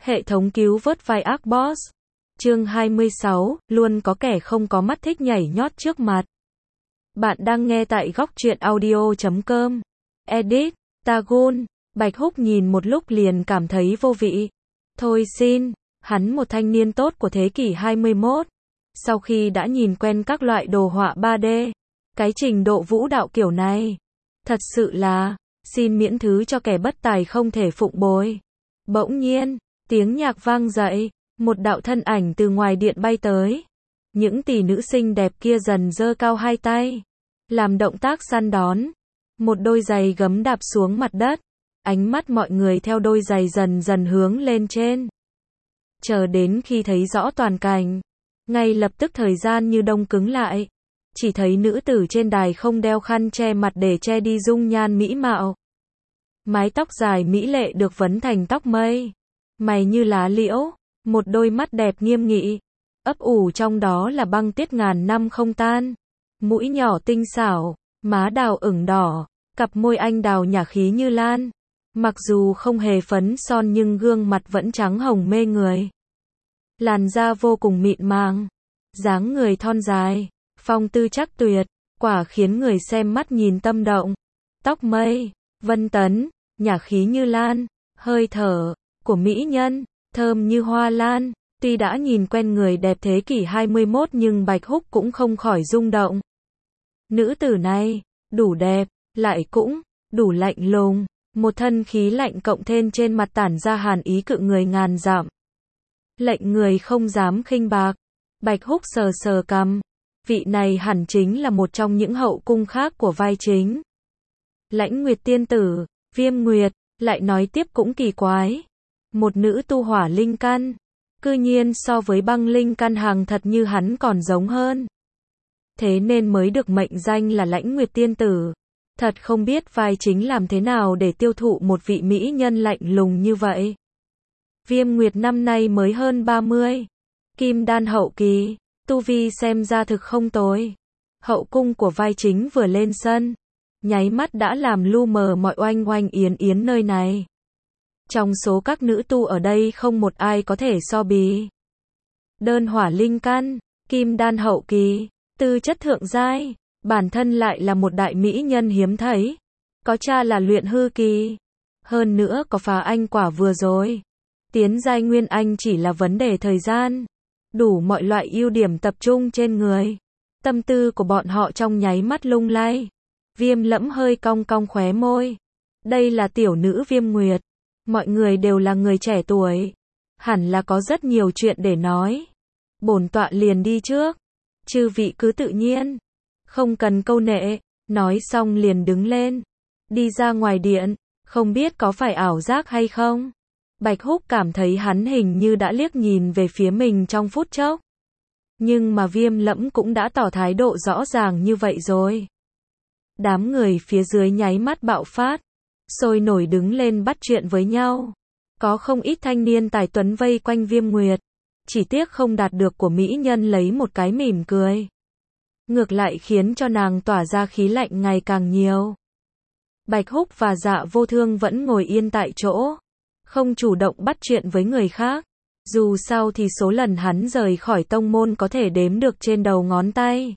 Hệ thống cứu vớt vai ác boss. Chương 26, luôn có kẻ không có mắt thích nhảy nhót trước mặt. Bạn đang nghe tại góc truyện audio.com. Edit, Tagun. Bạch Húc nhìn một lúc liền cảm thấy vô vị. Thôi xin, hắn một thanh niên tốt của thế kỷ 21. Sau khi đã nhìn quen các loại đồ họa 3D, cái trình độ vũ đạo kiểu này, thật sự là, xin miễn thứ cho kẻ bất tài không thể phụng bồi. Bỗng nhiên, tiếng nhạc vang dậy, một đạo thân ảnh từ ngoài điện bay tới. Những tỷ nữ xinh đẹp kia dần giơ cao hai tay, làm động tác săn đón. Một đôi giày gấm đạp xuống mặt đất, ánh mắt mọi người theo đôi giày dần dần hướng lên trên. Chờ đến khi thấy rõ toàn cảnh, ngay lập tức thời gian như đông cứng lại. Chỉ thấy nữ tử trên đài không đeo khăn che mặt để che đi dung nhan mỹ mạo. Mái tóc dài mỹ lệ được vấn thành tóc mây, mày như lá liễu, một đôi mắt đẹp nghiêm nghị, ấp ủ trong đó là băng tiết ngàn năm không tan. Mũi nhỏ tinh xảo, má đào ửng đỏ, cặp môi anh đào nhả khí như lan. Mặc dù không hề phấn son nhưng gương mặt vẫn trắng hồng mê người. Làn da vô cùng mịn màng, dáng người thon dài, phong tư chắc tuyệt, quả khiến người xem mắt nhìn tâm động. Tóc mây, vân tấn, nhả khí như lan, hơi thở của mỹ nhân, thơm như hoa lan. Tuy đã nhìn quen người đẹp thế kỷ 21 nhưng Bạch Húc cũng không khỏi rung động. Nữ tử này, đủ đẹp, lại cũng đủ lạnh lùng, một thân khí lạnh cộng thêm trên mặt tản ra hàn ý cự người ngàn dặm. Lệnh người không dám khinh bạc. Bạch Húc sờ sờ cằm, vị này hẳn chính là một trong những hậu cung khác của vai chính. Lãnh Nguyệt tiên tử, Viêm Nguyệt, lại nói tiếp cũng kỳ quái. Một nữ tu hỏa linh căn, cư nhiên so với băng linh căn hàng thật như hắn còn giống hơn. Thế nên mới được mệnh danh là Lãnh Nguyệt tiên tử. Thật không biết vai chính làm thế nào để tiêu thụ một vị mỹ nhân lạnh lùng như vậy. Viêm Nguyệt năm nay mới hơn 30. Kim đan hậu kỳ, tu vi xem ra thực không tồi. Hậu cung của vai chính vừa lên sân, nháy mắt đã làm lu mờ mọi oanh oanh yến yến nơi này. Trong số các nữ tu ở đây không một ai có thể so bì. Đơn hỏa linh căn, kim đan hậu kỳ, tư chất thượng giai, bản thân lại là một đại mỹ nhân hiếm thấy. Có cha là luyện hư kỳ, hơn nữa có phá anh quả vừa rồi. Tiến giai nguyên anh chỉ là vấn đề thời gian. Đủ mọi loại ưu điểm tập trung trên người. Tâm tư của bọn họ trong nháy mắt lung lay. Viêm Lẫm hơi cong cong khóe môi. Đây là tiểu nữ Viêm Nguyệt. Mọi người đều là người trẻ tuổi, hẳn là có rất nhiều chuyện để nói. Bổn tọa liền đi trước, chư vị cứ tự nhiên, không cần câu nệ. Nói xong liền đứng lên, đi ra ngoài điện. Không biết có phải ảo giác hay không, Bạch Húc cảm thấy hắn hình như đã liếc nhìn về phía mình trong phút chốc. Nhưng mà Viêm Lẫm cũng đã tỏ thái độ rõ ràng như vậy rồi. Đám người phía dưới nháy mắt bạo phát, sôi nổi đứng lên bắt chuyện với nhau. Có không ít thanh niên tài tuấn vây quanh Viêm Nguyệt, chỉ tiếc không đạt được của mỹ nhân lấy một cái mỉm cười. Ngược lại khiến cho nàng tỏa ra khí lạnh ngày càng nhiều. Bạch Húc và Dạ Vô Thương vẫn ngồi yên tại chỗ, không chủ động bắt chuyện với người khác. Dù sao thì số lần hắn rời khỏi tông môn có thể đếm được trên đầu ngón tay.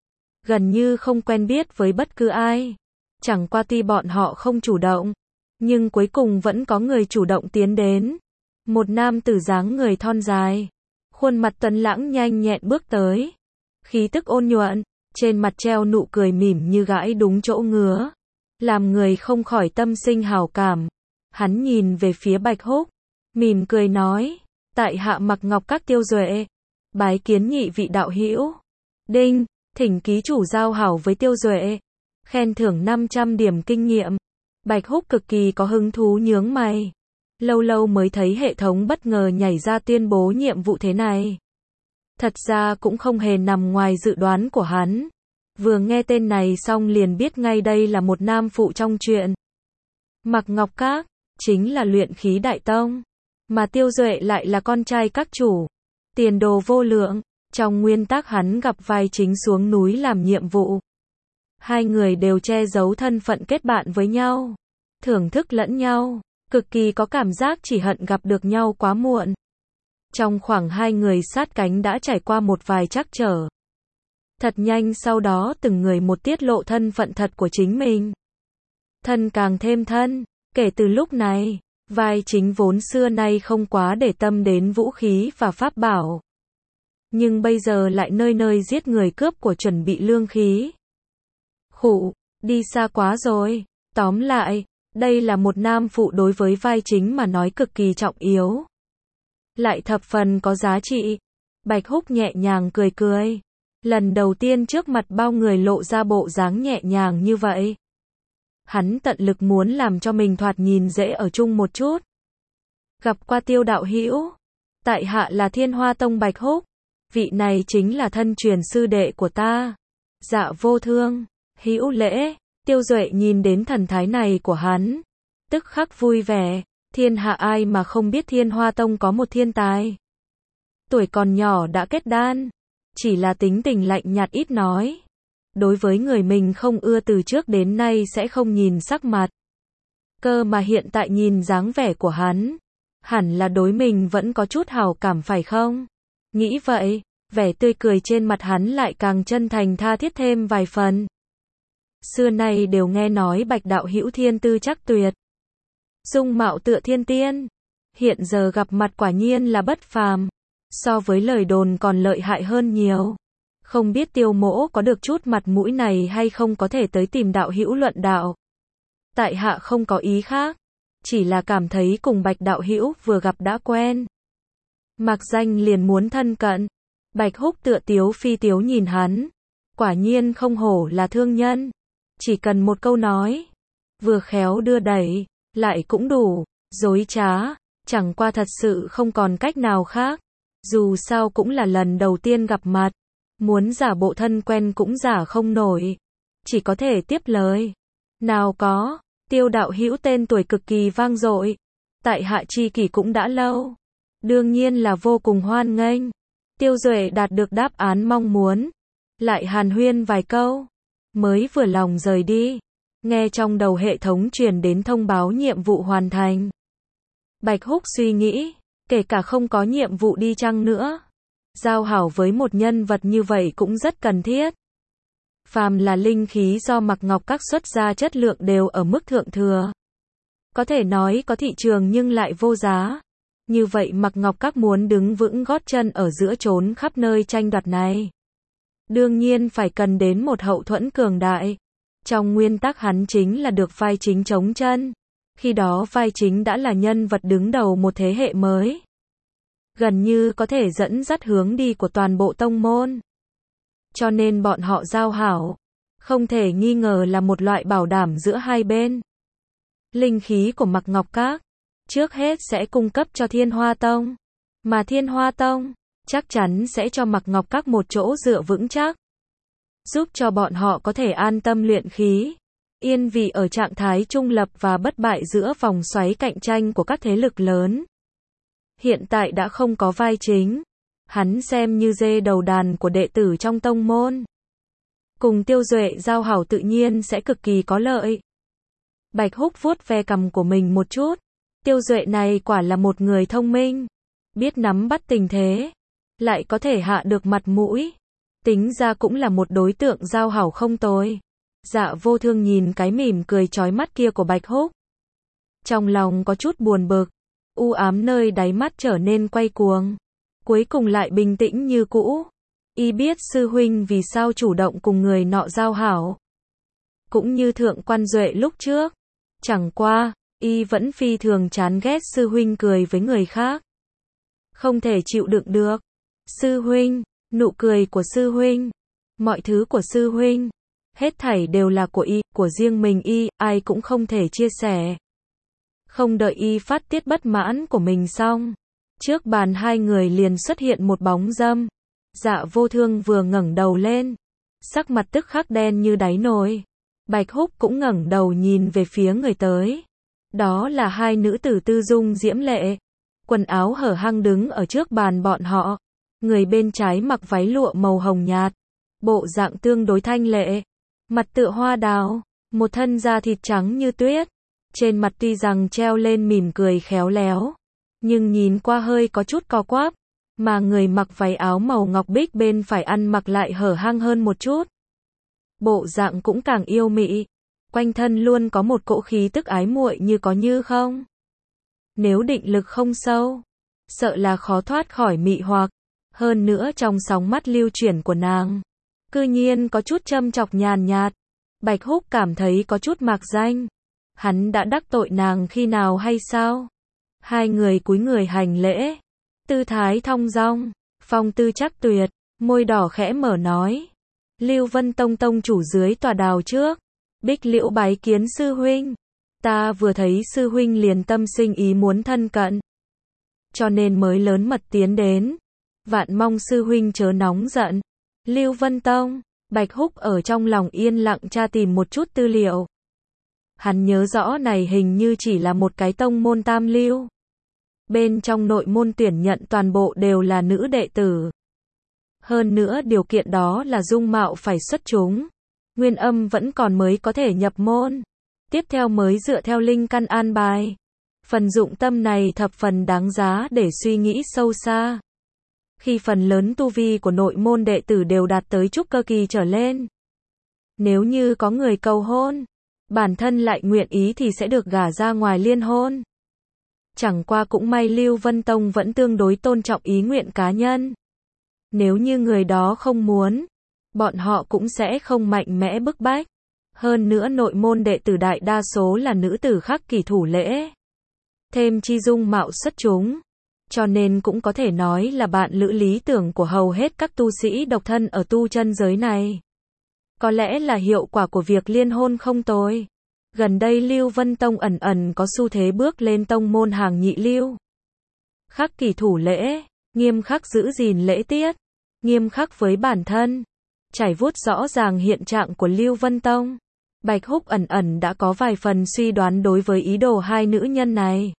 Gần như không quen biết với bất cứ ai. Chẳng qua tuy bọn họ không chủ động, nhưng cuối cùng vẫn có người chủ động tiến đến. Một nam tử dáng người thon dài, khuôn mặt tuấn lãng nhanh nhẹn bước tới. Khí tức ôn nhuận, trên mặt treo nụ cười mỉm như gãi đúng chỗ ngứa, làm người không khỏi tâm sinh hảo cảm. Hắn nhìn về phía Bạch Húc, mỉm cười nói, tại hạ Mặc Ngọc Các Tiêu Duệ, bái kiến nhị vị đạo hữu. Đinh, thỉnh ký chủ giao hảo với Tiêu Duệ, khen thưởng 500 điểm kinh nghiệm. Bạch Húc cực kỳ có hứng thú nhướng mày. Lâu lâu mới thấy hệ thống bất ngờ nhảy ra tuyên bố nhiệm vụ thế này. Thật ra cũng không hề nằm ngoài dự đoán của hắn. Vừa nghe tên này xong liền biết ngay đây là một nam phụ trong truyện. Mặc Ngọc Các chính là luyện khí đại tông, mà Tiêu Duệ lại là con trai các chủ, tiền đồ vô lượng. Trong nguyên tắc hắn gặp vai chính xuống núi làm nhiệm vụ. Hai người đều che giấu thân phận kết bạn với nhau, thưởng thức lẫn nhau. Cực kỳ có cảm giác chỉ hận gặp được nhau quá muộn. Trong khoảng hai người sát cánh đã trải qua một vài trắc trở. Thật nhanh sau đó từng người một tiết lộ thân phận thật của chính mình. Thân càng thêm thân, kể từ lúc này, vai chính vốn xưa nay không quá để tâm đến vũ khí và pháp bảo. Nhưng bây giờ lại nơi nơi giết người cướp của chuẩn bị lương khí. Khụ, đi xa quá rồi. Tóm lại, đây là một nam phụ đối với vai chính mà nói cực kỳ trọng yếu. Lại thập phần có giá trị. Bạch Húc nhẹ nhàng cười cười. Lần đầu tiên trước mặt bao người lộ ra bộ dáng nhẹ nhàng như vậy. Hắn tận lực muốn làm cho mình thoạt nhìn dễ ở chung một chút. Gặp qua Tiêu đạo hữu, tại hạ là Thiên Hoa Tông Bạch Húc, vị này chính là thân truyền sư đệ của ta. Dạ vô thương, hữu lễ. Tiêu Duệ nhìn đến thần thái này của hắn, tức khắc vui vẻ. Thiên hạ ai mà không biết Thiên Hoa Tông có một thiên tài. Tuổi còn nhỏ đã kết đan, chỉ là tính tình lạnh nhạt ít nói. Đối với người mình không ưa từ trước đến nay sẽ không nhìn sắc mặt. Cơ mà hiện tại nhìn dáng vẻ của hắn, hẳn là đối mình vẫn có chút hảo cảm phải không? Nghĩ vậy, vẻ tươi cười trên mặt hắn lại càng chân thành tha thiết thêm vài phần. Xưa nay đều nghe nói Bạch đạo hữu thiên tư chắc tuyệt, dung mạo tựa thiên tiên, hiện giờ gặp mặt quả nhiên là bất phàm, so với lời đồn còn lợi hại hơn nhiều. Không biết Tiêu mỗ có được chút mặt mũi này hay không có thể tới tìm đạo hữu luận đạo. Tại hạ không có ý khác, chỉ là cảm thấy cùng Bạch đạo hữu vừa gặp đã quen. Mặc danh liền muốn thân cận. Bạch Húc tựa tiếu phi tiếu nhìn hắn. Quả nhiên không hổ là thương nhân. Chỉ cần một câu nói, vừa khéo đưa đẩy, lại cũng đủ, dối trá, chẳng qua thật sự không còn cách nào khác. Dù sao cũng là lần đầu tiên gặp mặt, muốn giả bộ thân quen cũng giả không nổi, chỉ có thể tiếp lời. Nào có, Tiêu đạo hữu tên tuổi cực kỳ vang dội, tại hạ tri kỷ cũng đã lâu, đương nhiên là vô cùng hoan nghênh. Tiêu Duệ đạt được đáp án mong muốn, lại hàn huyên vài câu, mới vừa lòng rời đi. Nghe trong đầu hệ thống truyền đến thông báo nhiệm vụ hoàn thành. Bạch Húc suy nghĩ, kể cả không có nhiệm vụ đi chăng nữa, giao hảo với một nhân vật như vậy cũng rất cần thiết. Phàm là linh khí do Mạc Ngọc Các xuất ra chất lượng đều ở mức thượng thừa. Có thể nói có thị trường nhưng lại vô giá. Như vậy Mạc Ngọc Các muốn đứng vững gót chân ở giữa chốn khắp nơi tranh đoạt này, đương nhiên phải cần đến một hậu thuẫn cường đại. Trong nguyên tắc hắn chính là được vai chính chống chân. Khi đó vai chính đã là nhân vật đứng đầu một thế hệ mới, gần như có thể dẫn dắt hướng đi của toàn bộ tông môn. Cho nên bọn họ giao hảo, không thể nghi ngờ là một loại bảo đảm giữa hai bên. Linh khí của Mạc Ngọc Các, trước hết sẽ cung cấp cho Thiên Hoa Tông, mà Thiên Hoa Tông, chắc chắn sẽ cho Mạc Ngọc Các một chỗ dựa vững chắc, giúp cho bọn họ có thể an tâm luyện khí, yên vị ở trạng thái trung lập và bất bại giữa vòng xoáy cạnh tranh của các thế lực lớn. Hiện tại đã không có vai chính, hắn xem như dê đầu đàn của đệ tử trong tông môn. Cùng Tiêu Duệ giao hảo tự nhiên sẽ cực kỳ có lợi. Bạch Húc vuốt ve cằm của mình một chút. Tiêu Duệ này quả là một người thông minh, biết nắm bắt tình thế, lại có thể hạ được mặt mũi. Tính ra cũng là một đối tượng giao hảo không tồi. Dạ vô thương nhìn cái mỉm cười chói mắt kia của Bạch Húc, trong lòng có chút buồn bực, u ám nơi đáy mắt trở nên quay cuồng, cuối cùng lại bình tĩnh như cũ. Y biết sư huynh vì sao chủ động cùng người nọ giao hảo, cũng như thượng quan Duệ lúc trước. Chẳng qua, y vẫn phi thường chán ghét sư huynh cười với người khác, không thể chịu đựng được. Sư huynh, nụ cười của sư huynh, mọi thứ của sư huynh, hết thảy đều là của y, của riêng mình y, ai cũng không thể chia sẻ. Không đợi y phát tiết bất mãn của mình xong, trước bàn hai người liền xuất hiện một bóng dâm. Dạ vô thương vừa ngẩng đầu lên, sắc mặt tức khắc đen như đáy nồi. Bạch Húc cũng ngẩng đầu nhìn về phía người tới. Đó là hai nữ tử tư dung diễm lệ, quần áo hở hang đứng ở trước bàn bọn họ. Người bên trái mặc váy lụa màu hồng nhạt, bộ dạng tương đối thanh lệ, mặt tựa hoa đào, một thân da thịt trắng như tuyết. Trên mặt tuy rằng treo lên mỉm cười khéo léo, nhưng nhìn qua hơi có chút co quắp, mà người mặc váy áo màu ngọc bích bên phải ăn mặc lại hở hang hơn một chút. Bộ dạng cũng càng yêu mị, quanh thân luôn có một cỗ khí tức ái muội như có như không. Nếu định lực không sâu, sợ là khó thoát khỏi mị hoặc. Hơn nữa trong sóng mắt lưu chuyển của nàng, cư nhiên có chút châm chọc nhàn nhạt. Bạch Húc cảm thấy có chút mạc danh. Hắn đã đắc tội nàng khi nào hay sao? Hai người cúi người hành lễ, tư thái thong dong, phong tư chắc tuyệt, môi đỏ khẽ mở nói. Lưu Vân Tông tông chủ dưới tòa đào trước, Bích Liễu bái kiến sư huynh. Ta vừa thấy sư huynh liền tâm sinh ý muốn thân cận, cho nên mới lớn mật tiến đến. Vạn mong sư huynh chớ nóng giận. Lưu Vân Tông, Bạch Húc ở trong lòng yên lặng tra tìm một chút tư liệu. Hắn nhớ rõ này hình như chỉ là một cái tông môn tam lưu. Bên trong nội môn tuyển nhận toàn bộ đều là nữ đệ tử. Hơn nữa điều kiện đó là dung mạo phải xuất chúng. Nguyên âm vẫn còn mới có thể nhập môn. Tiếp theo mới dựa theo linh căn an bài. Phần dụng tâm này thập phần đáng giá để suy nghĩ sâu xa. Khi phần lớn tu vi của nội môn đệ tử đều đạt tới trúc cơ kỳ trở lên. Nếu như có người cầu hôn, bản thân lại nguyện ý thì sẽ được gả ra ngoài liên hôn. Chẳng qua cũng may Lưu Vân Tông vẫn tương đối tôn trọng ý nguyện cá nhân. Nếu như người đó không muốn, bọn họ cũng sẽ không mạnh mẽ bức bách. Hơn nữa nội môn đệ tử đại đa số là nữ tử khắc kỷ thủ lễ. Thêm chi dung mạo xuất chúng. Cho nên cũng có thể nói là bạn lữ lý tưởng của hầu hết các tu sĩ độc thân ở tu chân giới này. Có lẽ là hiệu quả của việc liên hôn không tồi. Gần đây Lưu Vân Tông ẩn ẩn có xu thế bước lên tông môn hàng nhị lưu. Khắc kỷ thủ lễ, nghiêm khắc giữ gìn lễ tiết, nghiêm khắc với bản thân. Trải vuốt rõ ràng hiện trạng của Lưu Vân Tông. Bạch Húc ẩn ẩn đã có vài phần suy đoán đối với ý đồ hai nữ nhân này.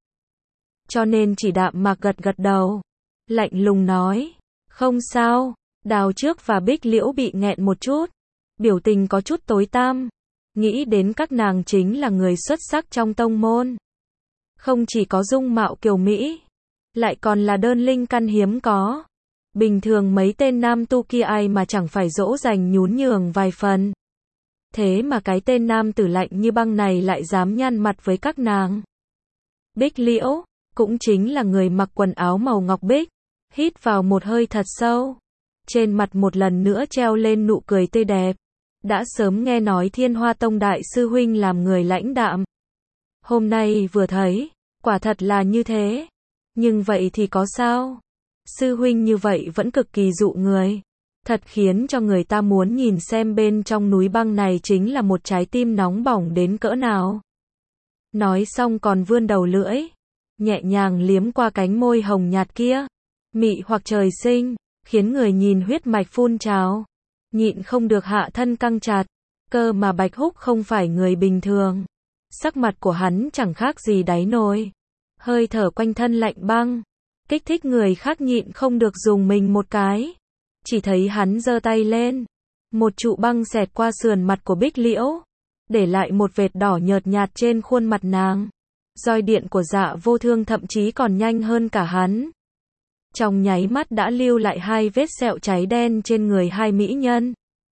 Cho nên chỉ đạm mạc gật gật đầu. Lạnh lùng nói. Không sao. Đào trước và Bích Liễu bị nghẹn một chút. Biểu tình có chút tối tăm. Nghĩ đến các nàng chính là người xuất sắc trong tông môn. Không chỉ có dung mạo kiều mỹ, lại còn là đơn linh căn hiếm có. Bình thường mấy tên nam tu kia ai mà chẳng phải dỗ dành nhún nhường vài phần. Thế mà cái tên nam tử lạnh như băng này lại dám nhăn mặt với các nàng. Bích Liễu, cũng chính là người mặc quần áo màu ngọc bích, hít vào một hơi thật sâu. Trên mặt một lần nữa treo lên nụ cười tươi đẹp. Đã sớm nghe nói Thiên Hoa Tông đại sư huynh làm người lãnh đạm. Hôm nay vừa thấy, quả thật là như thế. Nhưng vậy thì có sao? Sư huynh như vậy vẫn cực kỳ dụ người. Thật khiến cho người ta muốn nhìn xem bên trong núi băng này chính là một trái tim nóng bỏng đến cỡ nào. Nói xong còn vươn đầu lưỡi, nhẹ nhàng liếm qua cánh môi hồng nhạt kia. Mị hoặc trời sinh, khiến người nhìn huyết mạch phun trào. Nhịn không được hạ thân căng chặt. Cơ mà Bạch Húc không phải người bình thường. Sắc mặt của hắn chẳng khác gì đáy nồi. Hơi thở quanh thân lạnh băng. Kích thích người khác nhịn không được dùng mình một cái. Chỉ thấy hắn giơ tay lên. Một trụ băng xẹt qua sườn mặt của Bích Liễu. Để lại một vệt đỏ nhợt nhạt trên khuôn mặt nàng. Roi điện của Dạ Vô Thương thậm chí còn nhanh hơn cả hắn. Trong nháy mắt đã lưu lại hai vết sẹo cháy đen trên người hai mỹ nhân.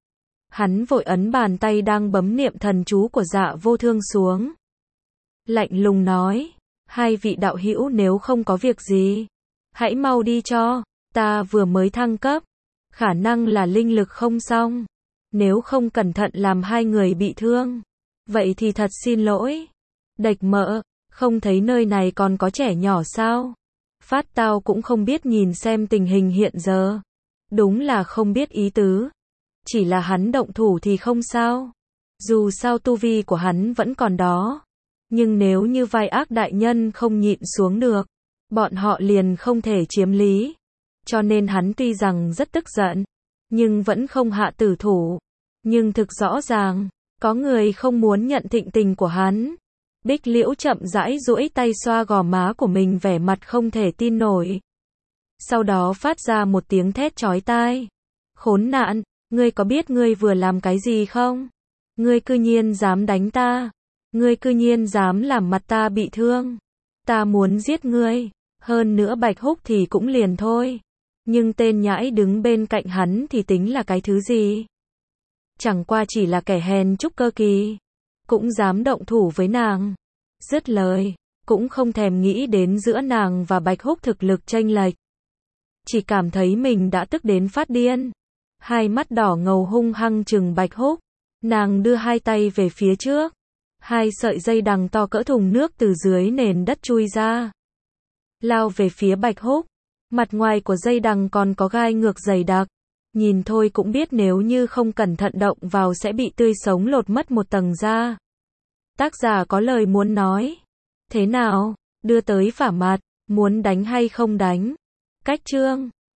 Hắn vội ấn bàn tay đang bấm niệm thần chú của Dạ Vô Thương xuống. Lạnh lùng nói, hai vị đạo hữu nếu không có việc gì, hãy mau đi cho, ta vừa mới thăng cấp, khả năng là linh lực không xong, nếu không cẩn thận làm hai người bị thương, vậy thì thật xin lỗi. Địch mợ, không thấy nơi này còn có trẻ nhỏ sao? Phát tao cũng không biết nhìn xem tình hình hiện giờ. Đúng là không biết ý tứ. Chỉ là hắn động thủ thì không sao. Dù sao tu vi của hắn vẫn còn đó. Nhưng nếu như vai ác đại nhân không nhịn xuống được, bọn họ liền không thể chiếm lý. Cho nên hắn tuy rằng rất tức giận, nhưng vẫn không hạ tử thủ. Nhưng thực rõ ràng, có người không muốn nhận thịnh tình của hắn. Bích Liễu chậm rãi duỗi tay xoa gò má của mình vẻ mặt không thể tin nổi. Sau đó phát ra một tiếng thét chói tai. Khốn nạn, ngươi có biết ngươi vừa làm cái gì không? Ngươi cư nhiên dám đánh ta. Ngươi cư nhiên dám làm mặt ta bị thương. Ta muốn giết ngươi. Hơn nữa Bạch Húc thì cũng liền thôi. Nhưng tên nhãi đứng bên cạnh hắn thì tính là cái thứ gì? Chẳng qua chỉ là kẻ hèn trúc cơ kỳ. Cũng dám động thủ với nàng. Dứt lời, cũng không thèm nghĩ đến giữa nàng và Bạch Húc thực lực chênh lệch. Chỉ cảm thấy mình đã tức đến phát điên. Hai mắt đỏ ngầu hung hăng trừng Bạch Húc. Nàng đưa hai tay về phía trước. Hai sợi dây đằng to cỡ thùng nước từ dưới nền đất chui ra. Lao về phía Bạch Húc. Mặt ngoài của dây đằng còn có gai ngược dày đặc. Nhìn thôi cũng biết nếu như không cẩn thận động vào sẽ bị tươi sống lột mất một tầng da. Tác giả có lời muốn nói. Thế nào? Đưa tới phả mặt. Muốn đánh hay không đánh? Cách chương